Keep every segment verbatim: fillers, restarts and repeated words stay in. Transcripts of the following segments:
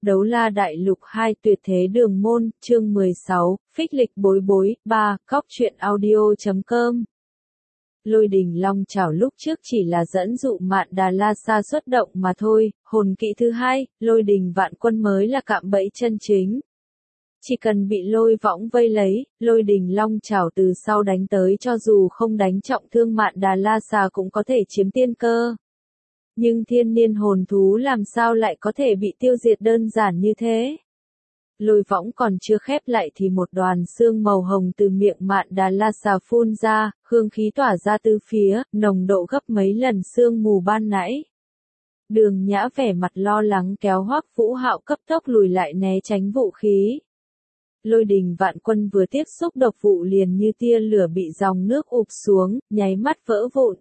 Đấu La Đại Lục hai Tuyệt Thế Đường Môn, chương mười sáu, Phích Lịch Bối Bối, ba, Cóc Truyện Audio chấm com. Lôi đình long chảo lúc trước chỉ là dẫn dụ Mạn Đà La Sa xuất động mà thôi, hồn kỹ thứ hai, lôi đình vạn quân mới là cạm bẫy chân chính. Chỉ cần bị lôi võng vây lấy, lôi đình long chảo từ sau đánh tới cho dù không đánh trọng thương Mạn Đà La Sa cũng có thể chiếm tiên cơ. Nhưng thiên niên hồn thú làm sao lại có thể bị tiêu diệt đơn giản như thế? Lôi võng còn chưa khép lại thì một đoàn xương màu hồng từ miệng Mạn Đà La Sa phun ra, hương khí tỏa ra từ phía, nồng độ gấp mấy lần sương mù ban nãy. Đường Nhã vẻ mặt lo lắng kéo Hoắc Vũ Hạo cấp tốc lùi lại né tránh vũ khí. Lôi đình vạn quân vừa tiếp xúc độc vụ liền như tia lửa bị dòng nước ụp xuống, nháy mắt vỡ vụn.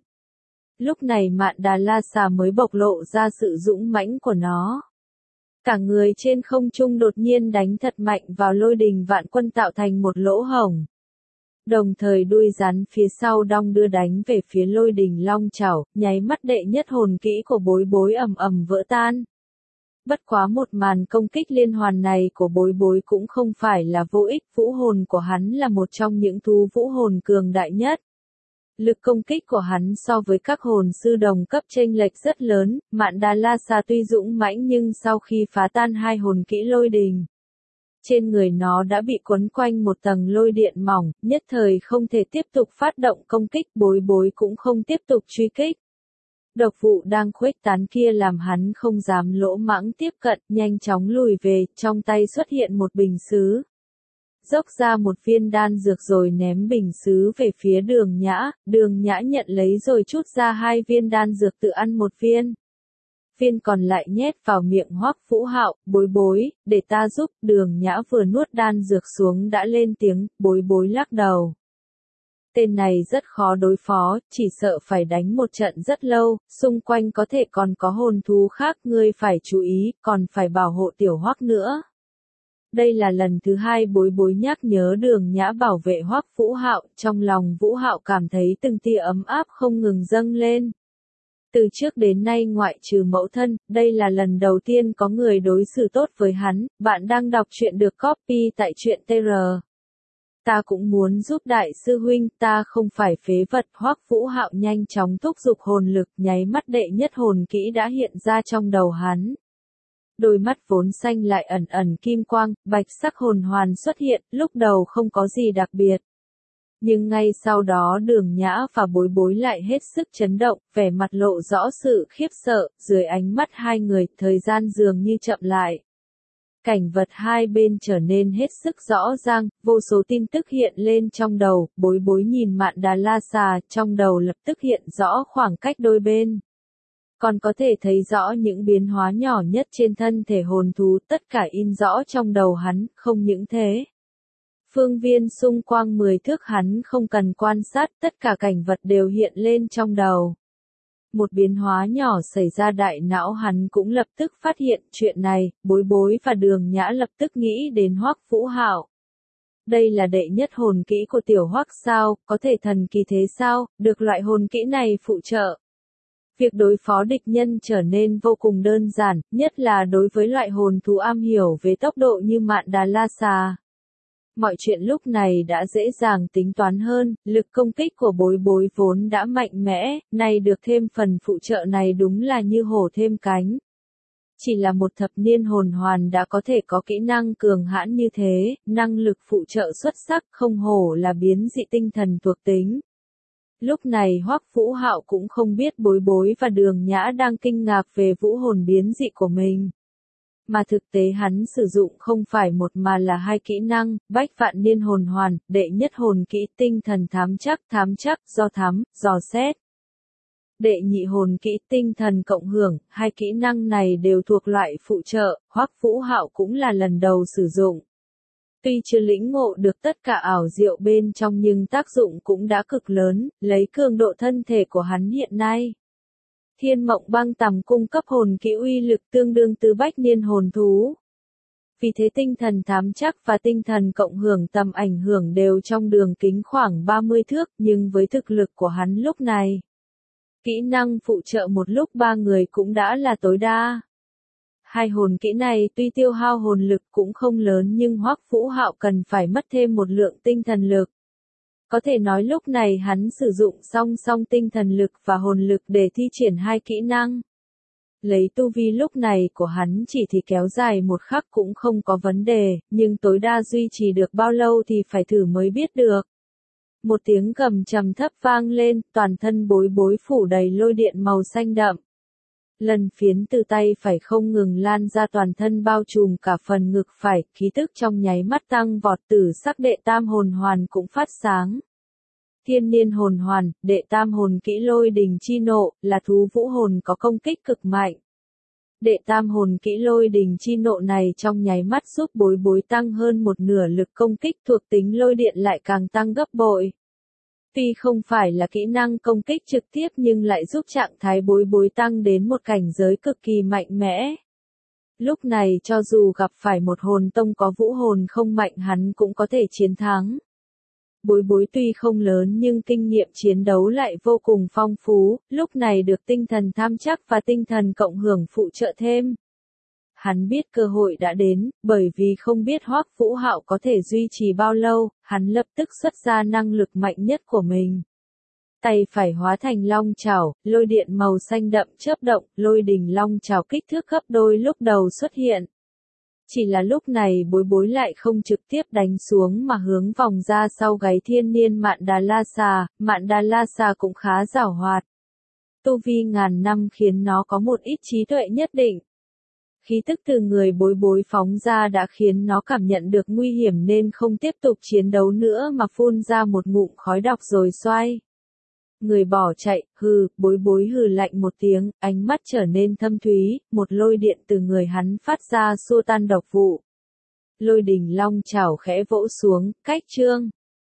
Lúc này Mạn Đà La Sa mới bộc lộ ra sự dũng mãnh của nó. Cả người trên không trung đột nhiên đánh thật mạnh vào lôi đình vạn quân tạo thành một lỗ hổng. Đồng thời đuôi rắn phía sau đong đưa đánh về phía lôi đình long chảo, nháy mắt đệ nhất hồn kỹ của Bối Bối ầm ầm vỡ tan. Bất quá một màn công kích liên hoàn này của Bối Bối cũng không phải là vô ích, vũ hồn của hắn là một trong những thú vũ hồn cường đại nhất. Lực công kích của hắn so với các hồn sư đồng cấp chênh lệch rất lớn, Mạn Đà La Sa tuy dũng mãnh nhưng sau khi phá tan hai hồn kỹ lôi đình, trên người nó đã bị quấn quanh một tầng lôi điện mỏng, nhất thời không thể tiếp tục phát động công kích, Bối Bối cũng không tiếp tục truy kích. Độc vụ đang khuếch tán kia làm hắn không dám lỗ mãng tiếp cận, nhanh chóng lùi về, trong tay xuất hiện một bình sứ. Dốc ra một viên đan dược rồi ném bình sứ về phía Đường Nhã, Đường Nhã nhận lấy rồi trút ra hai viên đan dược tự ăn một viên. Viên còn lại nhét vào miệng Hoắc Vũ Hạo, Bối Bối, để ta giúp, Đường Nhã vừa nuốt đan dược xuống đã lên tiếng, Bối Bối lắc đầu. Tên này rất khó đối phó, chỉ sợ phải đánh một trận rất lâu, xung quanh có thể còn có hồn thú khác, ngươi phải chú ý, còn phải bảo hộ tiểu Hoắc nữa. Đây là lần thứ hai Bối Bối nhắc nhớ Đường Nhã bảo vệ Hoắc Vũ Hạo, trong lòng Vũ Hạo cảm thấy từng tia ấm áp không ngừng dâng lên. Từ trước đến nay ngoại trừ mẫu thân, đây là lần đầu tiên có người đối xử tốt với hắn. Bạn đang đọc truyện được copy tại truyện tê rờ. Ta cũng muốn giúp đại sư huynh, ta không phải phế vật. Hoắc Vũ Hạo nhanh chóng thúc giục hồn lực, nháy mắt đệ nhất hồn kỹ đã hiện ra trong đầu hắn. Đôi mắt vốn xanh lại ẩn ẩn kim quang, bạch sắc hồn hoàn xuất hiện, lúc đầu không có gì đặc biệt. Nhưng ngay sau đó Đường Nhã và Bối Bối lại hết sức chấn động, vẻ mặt lộ rõ sự khiếp sợ, dưới ánh mắt hai người, thời gian dường như chậm lại. Cảnh vật hai bên trở nên hết sức rõ ràng, vô số tin tức hiện lên trong đầu, Bối Bối nhìn Mạn Đà La Sa, trong đầu lập tức hiện rõ khoảng cách đôi bên. Còn có thể thấy rõ những biến hóa nhỏ nhất trên thân thể hồn thú, tất cả in rõ trong đầu hắn, không những thế. Phương viên xung quanh mười thước hắn không cần quan sát, tất cả cảnh vật đều hiện lên trong đầu. Một biến hóa nhỏ xảy ra đại não hắn cũng lập tức phát hiện chuyện này, Bối Bối và Đường Nhã lập tức nghĩ đến Hoắc Vũ Hạo. Đây là đệ nhất hồn kỹ của tiểu Hoắc sao, có thể thần kỳ thế sao, được loại hồn kỹ này phụ trợ. Việc đối phó địch nhân trở nên vô cùng đơn giản, nhất là đối với loại hồn thú am hiểu về tốc độ như Mạn Đà La Sa. Mọi chuyện lúc này đã dễ dàng tính toán hơn, lực công kích của Bối Bối vốn đã mạnh mẽ, nay được thêm phần phụ trợ này đúng là như hổ thêm cánh. Chỉ là một thập niên hồn hoàn đã có thể có kỹ năng cường hãn như thế, năng lực phụ trợ xuất sắc, không hổ là biến dị tinh thần thuộc tính. Lúc này Hoắc Vũ Hạo cũng không biết Bối Bối và Đường Nhã đang kinh ngạc về vũ hồn biến dị của mình. Mà thực tế hắn sử dụng không phải một mà là hai kỹ năng, bách vạn niên hồn hoàn, đệ nhất hồn kỹ tinh thần thám chắc, thám chắc, do thám, dò xét. Đệ nhị hồn kỹ tinh thần cộng hưởng, hai kỹ năng này đều thuộc loại phụ trợ, Hoắc Vũ Hạo cũng là lần đầu sử dụng. Tuy chưa lĩnh ngộ được tất cả ảo diệu bên trong nhưng tác dụng cũng đã cực lớn, lấy cường độ thân thể của hắn hiện nay. Thiên Mộng Băng Tằm cung cấp hồn kỹ uy lực tương đương từ bách niên hồn thú. Vì thế tinh thần thám chắc và tinh thần cộng hưởng tầm ảnh hưởng đều trong đường kính khoảng ba mươi thước, nhưng với thực lực của hắn lúc này, kỹ năng phụ trợ một lúc ba người cũng đã là tối đa. Hai hồn kỹ này tuy tiêu hao hồn lực cũng không lớn nhưng Hoắc Vũ Hạo cần phải mất thêm một lượng tinh thần lực. Có thể nói lúc này hắn sử dụng song song tinh thần lực và hồn lực để thi triển hai kỹ năng. Lấy tu vi lúc này của hắn chỉ thì kéo dài một khắc cũng không có vấn đề, nhưng tối đa duy trì được bao lâu thì phải thử mới biết được. Một tiếng gầm trầm thấp vang lên, toàn thân Bối Bối phủ đầy lôi điện màu xanh đậm. Lần phiến từ tay phải không ngừng lan ra toàn thân bao trùm cả phần ngực phải, khí tức trong nháy mắt tăng vọt, tử sắc đệ tam hồn hoàn cũng phát sáng. Thiên niên hồn hoàn, đệ tam hồn kỹ lôi đình chi nộ, là thú vũ hồn có công kích cực mạnh. Đệ tam hồn kỹ lôi đình chi nộ này trong nháy mắt giúp Bối Bối tăng hơn một nửa lực công kích thuộc tính lôi điện lại càng tăng gấp bội. Tuy không phải là kỹ năng công kích trực tiếp nhưng lại giúp trạng thái Bối Bối tăng đến một cảnh giới cực kỳ mạnh mẽ. Lúc này cho dù gặp phải một hồn tông có vũ hồn không mạnh hắn cũng có thể chiến thắng. Bối Bối tuy không lớn nhưng kinh nghiệm chiến đấu lại vô cùng phong phú, lúc này được tinh thần tham chắc và tinh thần cộng hưởng phụ trợ thêm. Hắn biết cơ hội đã đến, bởi vì không biết Hoắc Vũ Hạo có thể duy trì bao lâu, hắn lập tức xuất ra năng lực mạnh nhất của mình. Tay phải hóa thành long chảo, lôi điện màu xanh đậm chớp động, lôi đình long chảo kích thước gấp đôi lúc đầu xuất hiện. Chỉ là lúc này Bối Bối lại không trực tiếp đánh xuống mà hướng vòng ra sau gáy thiên niên Mạn Đà La Xà, Mạn Đà La Xà cũng khá giảo hoạt. Tu vi ngàn năm khiến nó có một ít trí tuệ nhất định. Khí tức từ người Bối Bối phóng ra đã khiến nó cảm nhận được nguy hiểm nên không tiếp tục chiến đấu nữa mà phun ra một ngụm khói độc rồi xoay người bỏ chạy. Hừ, Bối Bối hừ lạnh một tiếng, ánh mắt trở nên thâm thúy, một lôi điện từ người hắn phát ra xua tan độc vụ. Lôi đình long chảo khẽ vỗ xuống, cách chương.